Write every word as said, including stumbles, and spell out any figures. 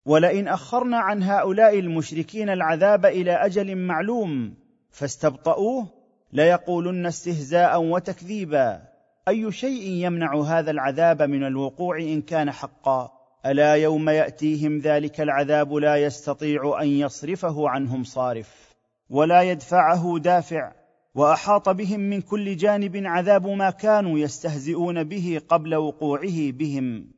ولئن اخرنا عن هؤلاء المشركين العذاب الى اجل معلوم فاستبطؤوه ليقولن استهزاء وتكذيبا: اي شيء يمنع هذا العذاب من الوقوع ان كان حقا؟ الا يوم ياتيهم ذلك العذاب لا يستطيع ان يصرفه عنهم صارف ولا يدفعه دافع، واحاط بهم من كل جانب عذاب ما كانوا يستهزئون به قبل وقوعه بهم.